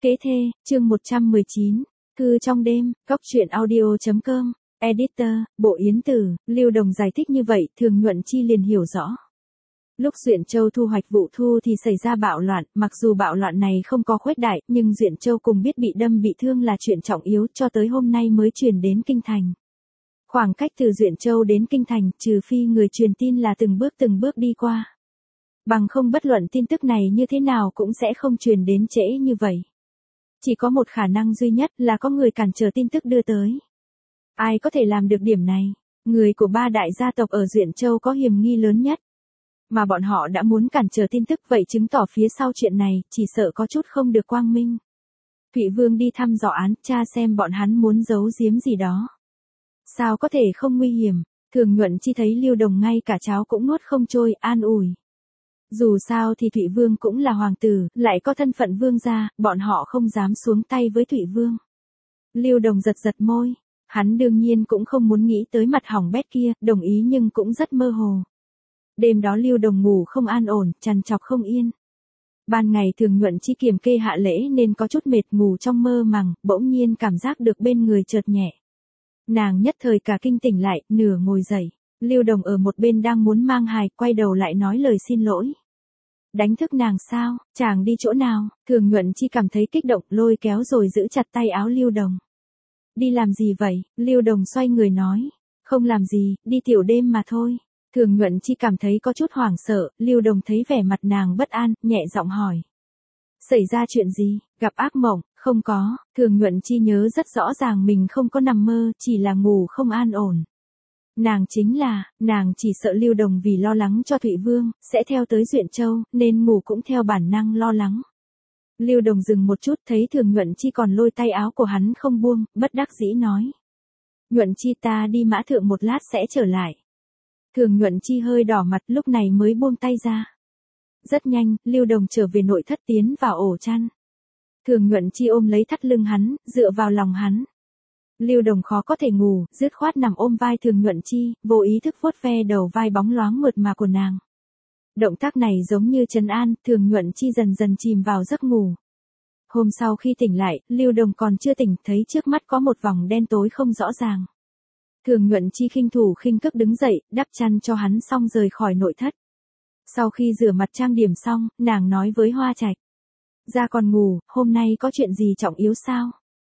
Kế thê, chương 119, Thư trong đêm, góc truyện audio.com, editor, Bộ Yến Tử, Lưu Đồng giải thích như vậy, Thường Nhuận Chi liền hiểu rõ. Lúc Duyện Châu thu hoạch vụ thu thì xảy ra bạo loạn, mặc dù bạo loạn này không có khuếch đại, nhưng Duyện Châu cùng biết bị đâm bị thương là chuyện trọng yếu cho tới hôm nay mới truyền đến Kinh Thành. Khoảng cách từ Duyện Châu đến Kinh Thành, trừ phi người truyền tin là từng bước đi qua. Bằng không bất luận tin tức này như thế nào cũng sẽ không truyền đến trễ như vậy. Chỉ có một khả năng duy nhất là có người cản trở tin tức đưa tới. Ai có thể làm được điểm này? Người của ba đại gia tộc ở Duyện Châu có hiểm nghi lớn nhất. Mà bọn họ đã muốn cản trở tin tức vậy chứng tỏ phía sau chuyện này chỉ sợ có chút không được quang minh. Thụy Vương đi thăm dò án, tra xem bọn hắn muốn giấu giếm gì đó. Sao có thể không nguy hiểm? Thường Nhuận Chi thấy Lưu Đồng ngay cả cháo cũng nuốt không trôi, an ủi. Dù sao thì Thụy Vương cũng là hoàng tử, lại có thân phận vương gia, bọn họ không dám xuống tay với Thụy Vương. Lưu Đồng giật môi, hắn đương nhiên cũng không muốn nghĩ tới mặt hỏng bét kia, đồng ý nhưng cũng rất mơ hồ. Đêm đó Lưu Đồng ngủ không an ổn, trằn trọc không yên. Ban ngày Thường Nhuận Chi kiềm kê hạ lễ nên có chút mệt, ngủ trong mơ màng, bỗng nhiên cảm giác được bên người chợt nhẹ. Nàng nhất thời cả kinh tỉnh lại, nửa ngồi dậy. Lưu Đồng ở một bên đang muốn mang hài, quay đầu lại nói lời xin lỗi. Đánh thức nàng sao, chàng đi chỗ nào? Thường Nhuận Chi cảm thấy kích động, lôi kéo rồi giữ chặt tay áo Lưu Đồng. Đi làm gì vậy? Lưu Đồng xoay người nói. Không làm gì, đi tiểu đêm mà thôi. Thường Nhuận Chi cảm thấy có chút hoảng sợ, Lưu Đồng thấy vẻ mặt nàng bất an, nhẹ giọng hỏi. Xảy ra chuyện gì? Gặp ác mộng? Không có. Thường Nhuận Chi nhớ rất rõ ràng mình không có nằm mơ, chỉ là ngủ không an ổn. Nàng chỉ sợ Lưu Đồng vì lo lắng cho Thụy Vương, sẽ theo tới Duyện Châu, nên ngủ cũng theo bản năng lo lắng. Lưu Đồng dừng một chút, thấy Thường Nhuận Chi còn lôi tay áo của hắn không buông, bất đắc dĩ nói. Nhuận Chi, ta đi Mã Thượng một lát sẽ trở lại. Thường Nhuận Chi hơi đỏ mặt, lúc này mới buông tay ra. Rất nhanh, Lưu Đồng trở về nội thất, tiến vào ổ chăn. Thường Nhuận Chi ôm lấy thắt lưng hắn, dựa vào lòng hắn. Lưu Đồng khó có thể ngủ, dứt khoát nằm ôm vai Thường Nhuận Chi, vô ý thức vuốt ve đầu vai bóng loáng mượt mà của nàng. Động tác này giống như trấn an, Thường Nhuận Chi dần dần chìm vào giấc ngủ. Hôm sau khi tỉnh lại, Lưu Đồng còn chưa tỉnh, thấy trước mắt có một vòng đen tối không rõ ràng. Thường Nhuận Chi khinh thủ khinh cước đứng dậy, đắp chăn cho hắn xong rời khỏi nội thất. Sau khi rửa mặt trang điểm xong, nàng nói với Hoa Trạch. Ra còn ngủ, hôm nay có chuyện gì trọng yếu sao?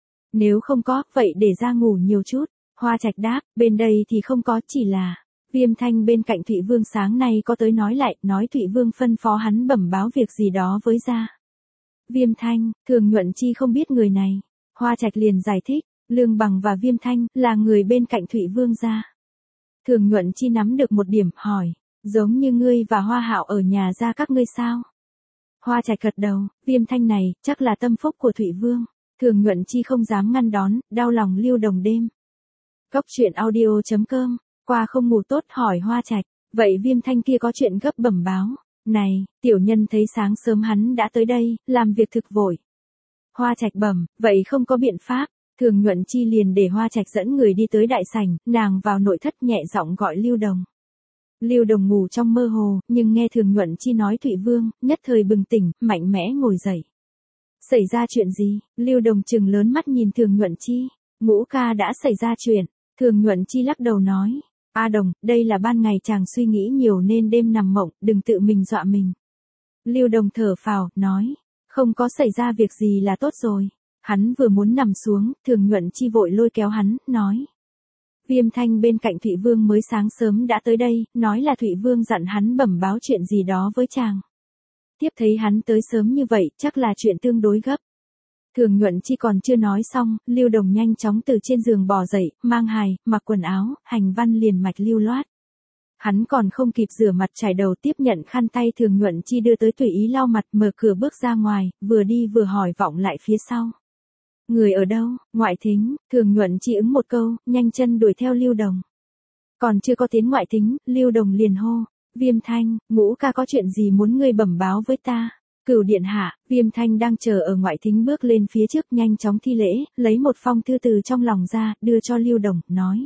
Nếu không có, vậy để ra ngủ nhiều chút. Hoa Trạch đáp, bên đây thì không có, chỉ là Viêm Thanh bên cạnh Thụy Vương sáng nay có tới nói lại, nói Thụy Vương phân phó hắn bẩm báo việc gì đó với gia. Viêm Thanh, Thường Nhuận Chi không biết người này. Hoa Trạch liền giải thích, Lương Bằng và Viêm Thanh là người bên cạnh Thụy Vương gia. Thường Nhuận Chi nắm được một điểm, hỏi, giống như ngươi và Hoa Hạo ở nhà gia các ngươi sao? Hoa Trạch gật đầu, Viêm Thanh này chắc là tâm phúc của Thụy Vương. Thường Nhuận Chi không dám ngăn đón, đau lòng Lưu Đồng đêm. Góc truyện audio.com, qua không ngủ tốt hỏi Hoa Trạch, vậy Viêm Thanh kia có chuyện gấp bẩm báo. Này, tiểu nhân thấy sáng sớm hắn đã tới đây, làm việc thực vội. Hoa Trạch bẩm, vậy không có biện pháp. Thường Nhuận Chi liền để Hoa Trạch dẫn người đi tới đại sảnh, nàng vào nội thất nhẹ giọng gọi Lưu Đồng. Lưu Đồng ngủ trong mơ hồ, nhưng nghe Thường Nhuận Chi nói Thụy Vương, nhất thời bừng tỉnh, mạnh mẽ ngồi dậy. Xảy ra chuyện gì? Lưu Đồng trừng lớn mắt nhìn Thường Nhuận Chi. Ngũ ca đã xảy ra chuyện. Thường Nhuận Chi lắc đầu nói. A Đồng, đây là ban ngày chàng suy nghĩ nhiều nên đêm nằm mộng, đừng tự mình dọa mình. Lưu Đồng thở phào, nói. Không có xảy ra việc gì là tốt rồi. Hắn vừa muốn nằm xuống, Thường Nhuận Chi vội lôi kéo hắn, nói. Viêm Thanh bên cạnh Thụy Vương mới sáng sớm đã tới đây, nói là Thụy Vương dặn hắn bẩm báo chuyện gì đó với chàng. Tiếp thấy hắn tới sớm như vậy, chắc là chuyện tương đối gấp. Thường Nhuận Chi còn chưa nói xong, Lưu Đồng nhanh chóng từ trên giường bò dậy, mang hài, mặc quần áo, hành văn liền mạch lưu loát. Hắn còn không kịp rửa mặt chải đầu tiếp nhận khăn tay Thường Nhuận Chi đưa tới tùy ý lau mặt, mở cửa bước ra ngoài, vừa đi vừa hỏi vọng lại phía sau. Người ở đâu? Ngoại thính. Thường Nhuận Chi ứng một câu, nhanh chân đuổi theo Lưu Đồng. Còn chưa có tiến ngoại thính, Lưu Đồng liền hô. Viêm Thanh, Ngũ ca có chuyện gì muốn ngươi bẩm báo với ta? Cửu điện hạ. Viêm Thanh đang chờ ở ngoại thính bước lên phía trước, nhanh chóng thi lễ, lấy một phong thư từ trong lòng ra, đưa cho Lưu Đồng, nói.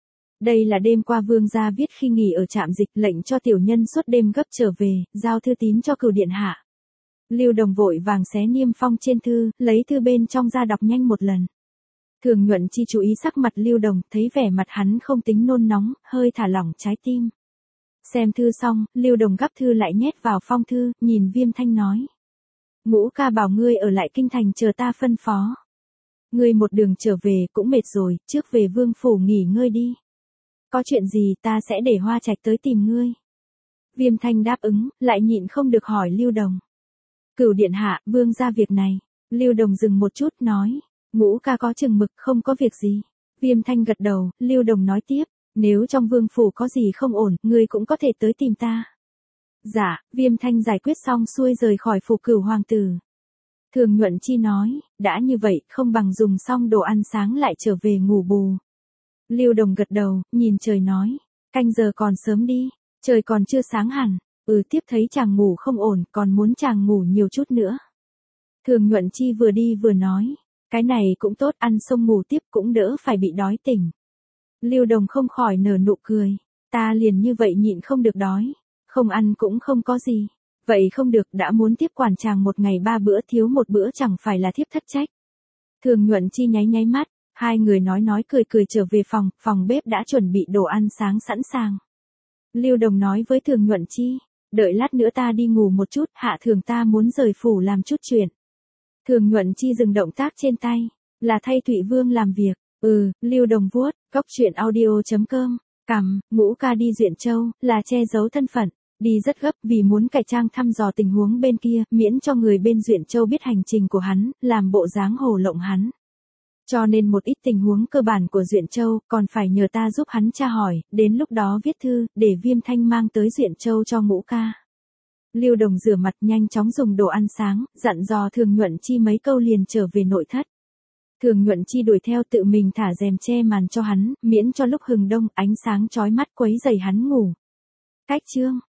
Đây là đêm qua vương gia viết khi nghỉ ở trạm dịch, lệnh cho tiểu nhân suốt đêm gấp trở về, giao thư tín cho Cửu điện hạ. Lưu Đồng vội vàng xé niêm phong trên thư, lấy thư bên trong ra đọc nhanh một lần. Thường Nhuận Chi chú ý sắc mặt Lưu Đồng, thấy vẻ mặt hắn không tính nôn nóng, hơi thả lỏng trái tim. Xem thư xong, Lưu Đồng gắp thư lại nhét vào phong thư, nhìn Viêm Thanh nói. Ngũ ca bảo ngươi ở lại kinh thành chờ ta phân phó. Ngươi một đường trở về cũng mệt rồi, trước về vương phủ nghỉ ngơi đi. Có chuyện gì ta sẽ để Hoa Trạch tới tìm ngươi. Viêm Thanh đáp ứng, lại nhịn không được hỏi Lưu Đồng. Cửu điện hạ, vương ra việc này. Lưu Đồng dừng một chút nói. Ngũ ca có chừng mực, không có việc gì. Viêm Thanh gật đầu, Lưu Đồng nói tiếp. Nếu trong vương phủ có gì không ổn, ngươi cũng có thể tới tìm ta. Dạ, Viêm Thanh giải quyết xong xuôi rời khỏi phủ Cửu hoàng tử. Thường Nhuận Chi nói, đã như vậy, không bằng dùng xong đồ ăn sáng lại trở về ngủ bù. Lưu Đồng gật đầu, nhìn trời nói, canh giờ còn sớm đi, trời còn chưa sáng hẳn, tiếp thấy chàng ngủ không ổn, còn muốn chàng ngủ nhiều chút nữa. Thường Nhuận Chi vừa đi vừa nói, cái này cũng tốt, ăn xong ngủ tiếp cũng đỡ phải bị đói tỉnh. Lưu Đồng không khỏi nở nụ cười, ta liền như vậy nhịn không được đói, không ăn cũng không có gì. Vậy không được, đã muốn tiếp quản chàng một ngày 3 bữa thiếu một bữa chẳng phải là thiếp thất trách. Thường Nhuận Chi nháy nháy mắt, hai người nói cười cười trở về phòng bếp đã chuẩn bị đồ ăn sáng sẵn sàng. Lưu Đồng nói với Thường Nhuận Chi, đợi lát nữa ta đi ngủ một chút, hạ thường ta muốn rời phủ làm chút chuyện. Thường Nhuận Chi dừng động tác trên tay, là thay Thụy Vương làm việc. Lưu Đồng vuốt, góc chuyện audio.com, Ngũ ca đi Duyện Châu, là che giấu thân phận. Đi rất gấp vì muốn cải trang thăm dò tình huống bên kia, miễn cho người bên Duyện Châu biết hành trình của hắn, làm bộ dáng hồ lộng hắn. Cho nên một ít tình huống cơ bản của Duyện Châu, còn phải nhờ ta giúp hắn tra hỏi, đến lúc đó viết thư, để Viêm Thanh mang tới Duyện Châu cho Ngũ ca. Lưu Đồng rửa mặt nhanh chóng dùng đồ ăn sáng, dặn dò Thường Nhuận Chi mấy câu liền trở về nội thất. Thường Nhuận Chi đuổi theo tự mình thả rèm che màn cho hắn, miễn cho lúc hừng đông ánh sáng chói mắt quấy rầy hắn ngủ. Cách chương